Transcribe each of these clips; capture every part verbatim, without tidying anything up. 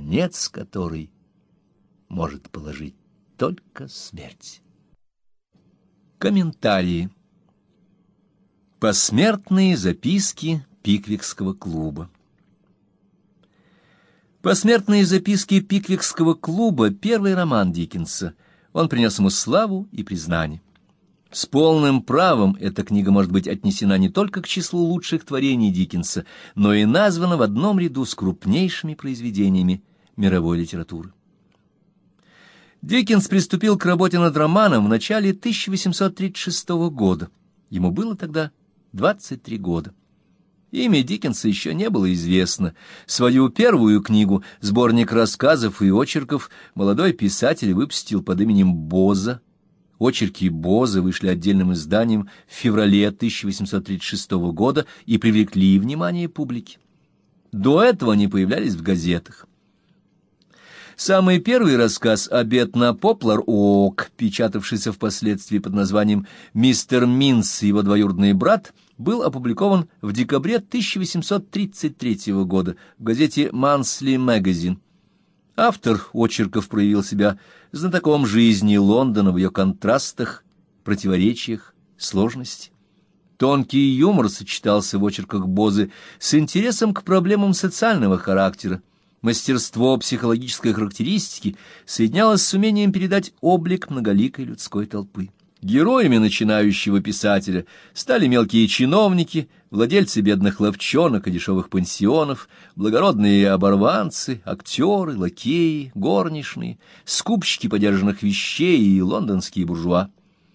конец который может положить только смерть. Комментарии. Посмертные записки Пиквикского клуба. «Посмертные записки Пиквикского клуба» — первый роман Диккенса. Он принес ему славу и признание. С полным правом эта книга может быть отнесена не только к числу лучших творений Диккенса, но и названа в одном ряду с крупнейшими произведениями мировой литературы. Диккенс приступил к работе над романом в начале тысяча восемьсот тридцать шестого года. Ему было тогда двадцать три года. Имя Диккенса еще не было известно. Свою первую книгу, сборник рассказов и очерков, молодой писатель выпустил под именем Боза. Очерки Боза вышли отдельным изданием в феврале тысяча восемьсот тридцать шестого года и привлекли внимание публики. До этого они появлялись в газетах. Самый первый рассказ «Обед на Поплар-Оак», печатавшийся впоследствии под названием «Мистер Минс и его двоюродный брат», был опубликован в декабре тысяча восемьсот тридцать третьего года в газете «Monthly Magazine». Автор очерков проявил себя знатоком жизни Лондона в ее контрастах, противоречиях, сложности. Тонкий юмор сочетался в очерках Бозы с интересом к проблемам социального характера. Мастерство психологической характеристики соединялось с умением передать облик многоликой людской толпы. Героями начинающего писателя стали мелкие чиновники, владельцы бедных лавчонок и дешевых пансионов, благородные оборванцы, актеры, лакеи, горничные, скупщики подержанных вещей и лондонские буржуа.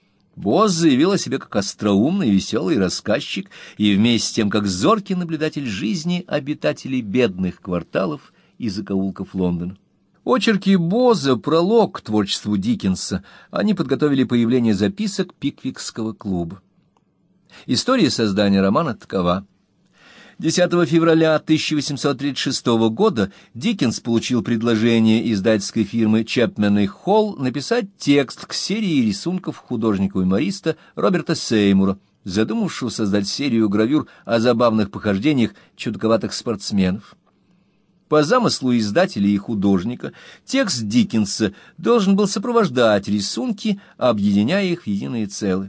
Боз заявил о себе как остроумный и веселый рассказчик и вместе с тем как зоркий наблюдатель жизни обитателей бедных кварталов и закоулков Лондона. Очерки Боза — пролог к творчеству Диккенса. Они подготовили появление записок Пиквикского клуба. История создания романа такова. десятого февраля тысяча восемьсот тридцать шестого года Диккенс получил предложение издательской фирмы Чепмен и Холл написать текст к серии рисунков художника-юмориста Роберта Сеймура, задумавшего создать серию гравюр о забавных похождениях чудаковатых спортсменов. По замыслу издателя и художника, текст Диккенса должен был сопровождать рисунки, объединяя их в единое целое.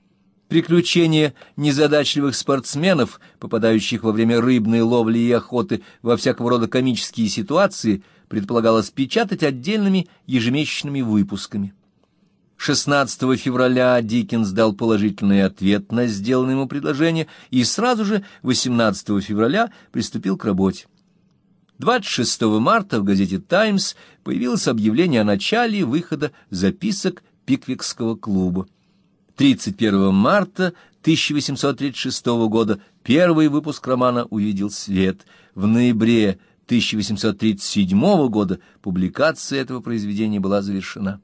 Приключения незадачливых спортсменов, попадающих во время рыбной ловли и охоты во всякого рода комические ситуации, предполагалось печатать отдельными ежемесячными выпусками. шестнадцатого февраля Диккенс дал положительный ответ на сделанное ему предложение и сразу же восемнадцатого февраля приступил к работе. двадцать шестого марта в газете «Таймс» появилось объявление о начале выхода записок Пиквикского клуба. тридцать первого марта тысяча восемьсот тридцать шестого года первый выпуск романа увидел свет. В ноябре тысяча восемьсот тридцать седьмого года публикация этого произведения была завершена.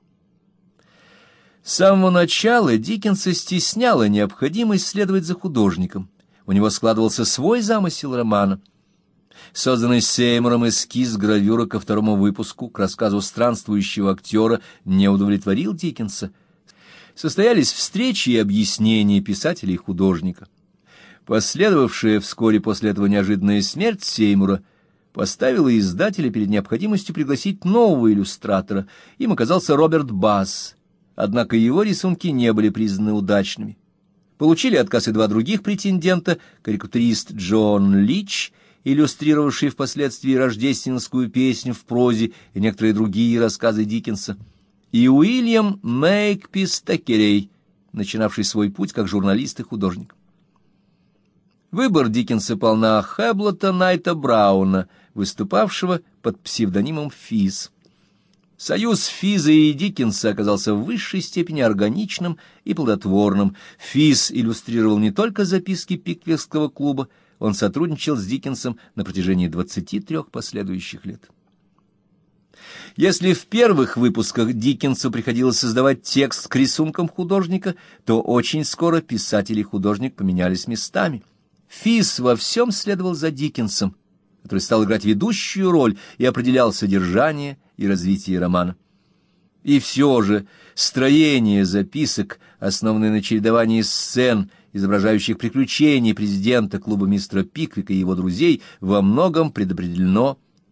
С самого начала Диккенса стесняла необходимость следовать за художником. У него складывался свой замысел романа. Созданный Сеймуром эскиз гравюра ко второму выпуску к рассказу странствующего актера не удовлетворил Диккенса. Состоялись встречи и объяснения писателя и художника. Последовавшая вскоре после этого неожиданная смерть Сеймура поставила издателя перед необходимостью пригласить нового иллюстратора. Им оказался Роберт Басс, однако его рисунки не были признаны удачными. Получили отказ и два других претендента: карикатурист Джон Лич, иллюстрировавший впоследствии рождественскую песню в прозе и некоторые другие рассказы Диккенса, и Уильям Мейкпис Теккерей, начинавший свой путь как журналист и художник. Выбор Диккенса пал на Хэблота Найта Брауна, выступавшего под псевдонимом Физ. Союз Физа и Диккенса оказался в высшей степени органичным и плодотворным. Физ иллюстрировал не только записки Пиквикского клуба, он сотрудничал с Диккенсом на протяжении двадцати трех последующих лет. Если в первых выпусках Диккенсу приходилось создавать текст к рисункам художника, то очень скоро писатель и художник поменялись местами. Физ во всем следовал за Диккенсом, который стал играть ведущую роль и определял содержание и развитие романа. И все же строение записок, основанное на чередовании сцен, изображающих приключения президента клуба мистера Пиквика и его друзей, во многом предопределено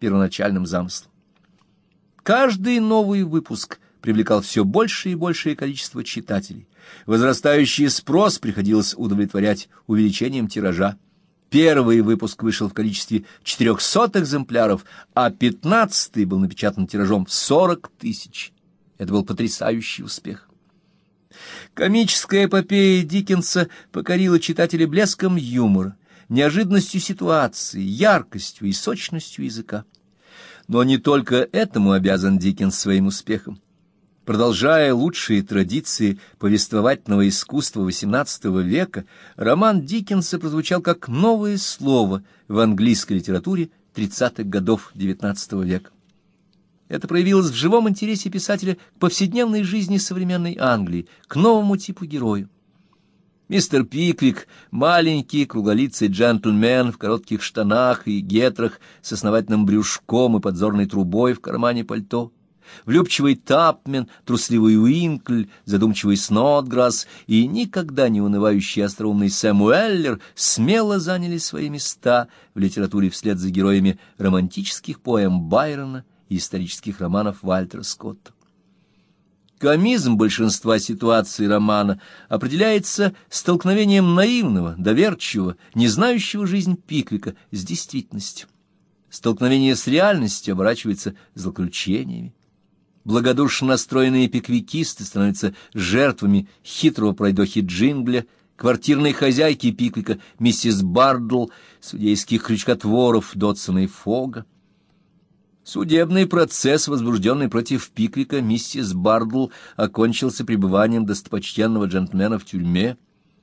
первоначальным замыслом. Каждый новый выпуск привлекал все большее и большее количество читателей. Возрастающий спрос приходилось удовлетворять увеличением тиража. Первый выпуск вышел в количестве четырехсот экземпляров, а пятнадцатый был напечатан тиражом в сорок тысяч. Это был потрясающий успех. Комическая эпопея Диккенса покорила читателей блеском юмора, неожиданностью ситуации, яркостью и сочностью языка. Но не только этому обязан Диккенс своим успехом. Продолжая лучшие традиции повествовательного искусства восемнадцатого века, роман Диккенса прозвучал как новое слово в английской литературе тридцатых годов девятнадцатого века. Это проявилось в живом интересе писателя к повседневной жизни современной Англии, к новому типу героя. Мистер Пиквик, маленький круглолицый джентльмен в коротких штанах и гетрах с основательным брюшком и подзорной трубой в кармане пальто, влюбчивый Тапмен, трусливый Уинкль, задумчивый Снотграсс и никогда не унывающий остроумный Сэм Уэллер смело заняли свои места в литературе вслед за героями романтических поэм Байрона и исторических романов Вальтера Скотта. Комизм большинства ситуаций романа определяется столкновением наивного, доверчивого, не знающего жизнь Пиквика с действительностью. Столкновение с реальностью оборачивается злоключениями. Благодушно настроенные пиквикисты становятся жертвами хитрого пройдохи Джингля, квартирной хозяйки Пиквика, миссис Бардл, судейских крючкотворов Додсона и Фога. Судебный процесс, возбужденный против Пиквика, миссис Бардл, окончился пребыванием достопочтенного джентльмена в тюрьме.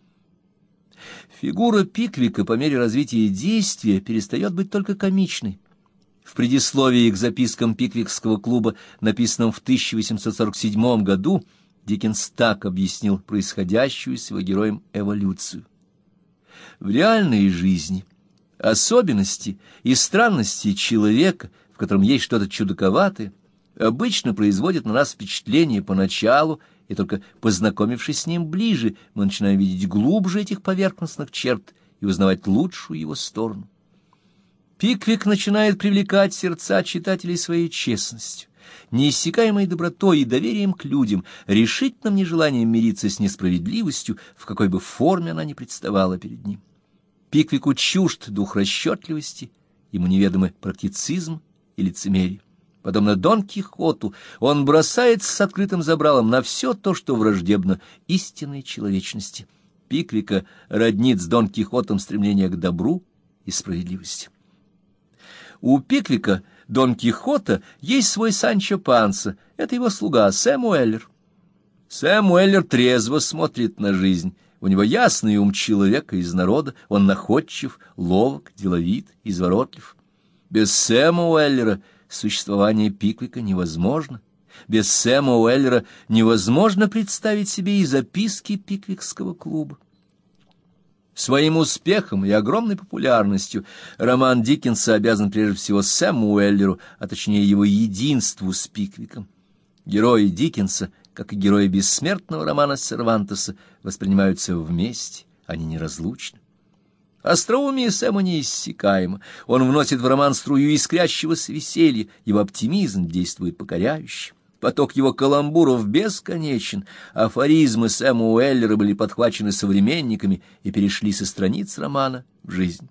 Фигура Пиквика по мере развития действия перестает быть только комичной. В предисловии к запискам Пиквикского клуба, написанном в тысяча восемьсот сорок седьмом году, Диккенс так объяснил происходящую с его героем эволюцию. В реальной жизни особенности и странности человека, в котором есть что-то чудаковатое, обычно производят на нас впечатление поначалу, и только познакомившись с ним ближе, мы начинаем видеть глубже этих поверхностных черт и узнавать лучшую его сторону. Пиквик начинает привлекать сердца читателей своей честностью, неиссякаемой добротой и доверием к людям, решительным нежеланием мириться с несправедливостью, в какой бы форме она ни представала перед ним. Пиквику чужд дух расчетливости, ему неведомы практицизм и лицемерие. Подобно Дон Кихоту, он бросается с открытым забралом на все то, что враждебно истинной человечности. Пиквика роднит с Дон Кихотом стремление к добру и справедливости. У Пиквика, Дон Кихота, есть свой Санчо Панса, это его слуга Сэм Уэллер. Сэм Уэллер трезво смотрит на жизнь, у него ясный ум человека из народа, он находчив, ловок, деловит, изворотлив. Без Сэма Уэллера существование Пиквика невозможно. Без Сэма Уэллера невозможно представить себе и записки Пиквикского клуба. Своим успехом и огромной популярностью роман Диккенса обязан прежде всего Сэму Уэллеру, а точнее его единству с Пиквиком. Герои Диккенса, как и герои бессмертного романа Сервантеса, воспринимаются вместе, они неразлучны. Остроумие Сэма неиссякаемо, он вносит в роман струю искрящегося веселья, его оптимизм действует покоряюще. Поток его каламбуров бесконечен, афоризмы Сэма Уэллера были подхвачены современниками и перешли со страниц романа в жизнь.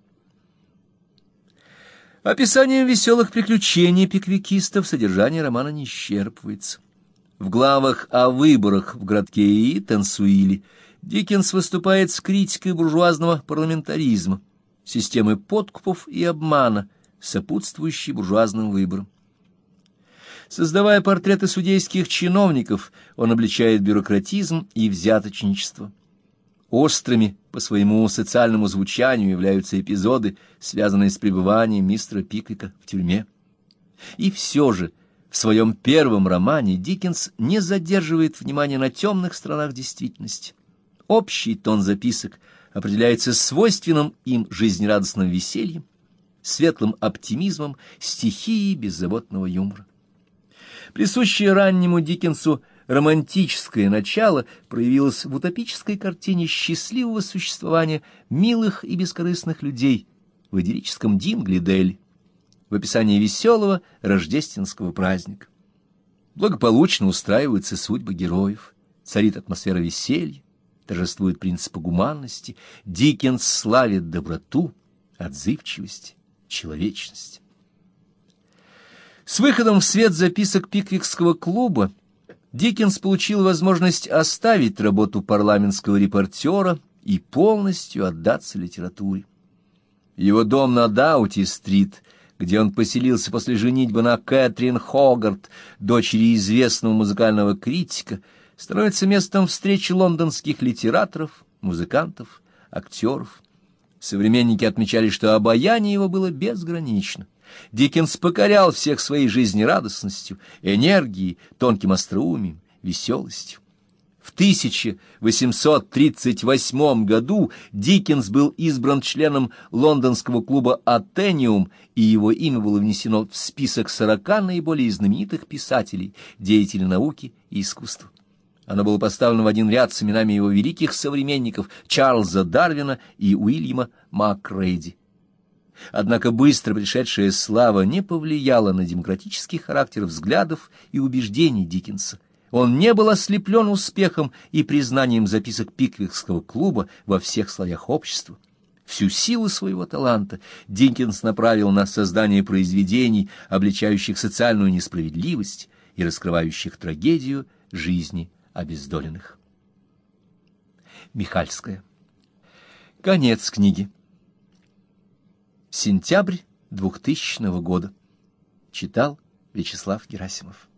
Описанием веселых приключений пиквикистов содержание романа не исчерпывается. В главах о выборах в городке Итансуиле Диккенс выступает с критикой буржуазного парламентаризма, системы подкупов и обмана, сопутствующей буржуазным выборам. Создавая портреты судейских чиновников, он обличает бюрократизм и взяточничество. Острыми по своему социальному звучанию являются эпизоды, связанные с пребыванием мистера Пиквика в тюрьме. И все же в своем первом романе Диккенс не задерживает внимания на темных сторонах действительности. Общий тон записок определяется свойственным им жизнерадостным весельем, светлым оптимизмом, стихией беззаботного юмора. Присущее раннему Диккенсу романтическое начало проявилось в утопической картине счастливого существования милых и бескорыстных людей в идиллическом Динглиделе. в описании веселого рождественского праздника. Благополучно устраиваются судьбы героев, царит атмосфера веселья, торжествует принципы гуманности, Диккенс славит доброту, отзывчивость, человечность. С выходом в свет записок Пиквикского клуба Диккенс получил возможность оставить работу парламентского репортера и полностью отдаться литературе. Его дом на Даути-стрит, где он поселился после женитьбы на Кэтрин Хогарт, дочери известного музыкального критика, становится местом встречи лондонских литераторов, музыкантов, актеров. Современники отмечали, что обаяние его было безгранично. Диккенс покорял всех своей жизнерадостностью, энергией, тонким остроумием, веселостью. В тысяча восемьсот тридцать восьмом году Диккенс был избран членом лондонского клуба «Атениум», и его имя было внесено в список сорока наиболее знаменитых писателей, деятелей науки и искусства. Оно было поставлено в один ряд с именами его великих современников Чарльза Дарвина и Уильяма Маккрейди. Однако быстро пришедшая слава не повлияла на демократический характер взглядов и убеждений Диккенса. Он не был ослеплен успехом и признанием записок Пиквикского клуба во всех слоях общества. Всю силу своего таланта Диккенс направил на создание произведений, обличающих социальную несправедливость и раскрывающих трагедию жизни обездоленных. Михальская. Конец книги. Сентябрь двухтысячного года. Читал Вячеслав Герасимов.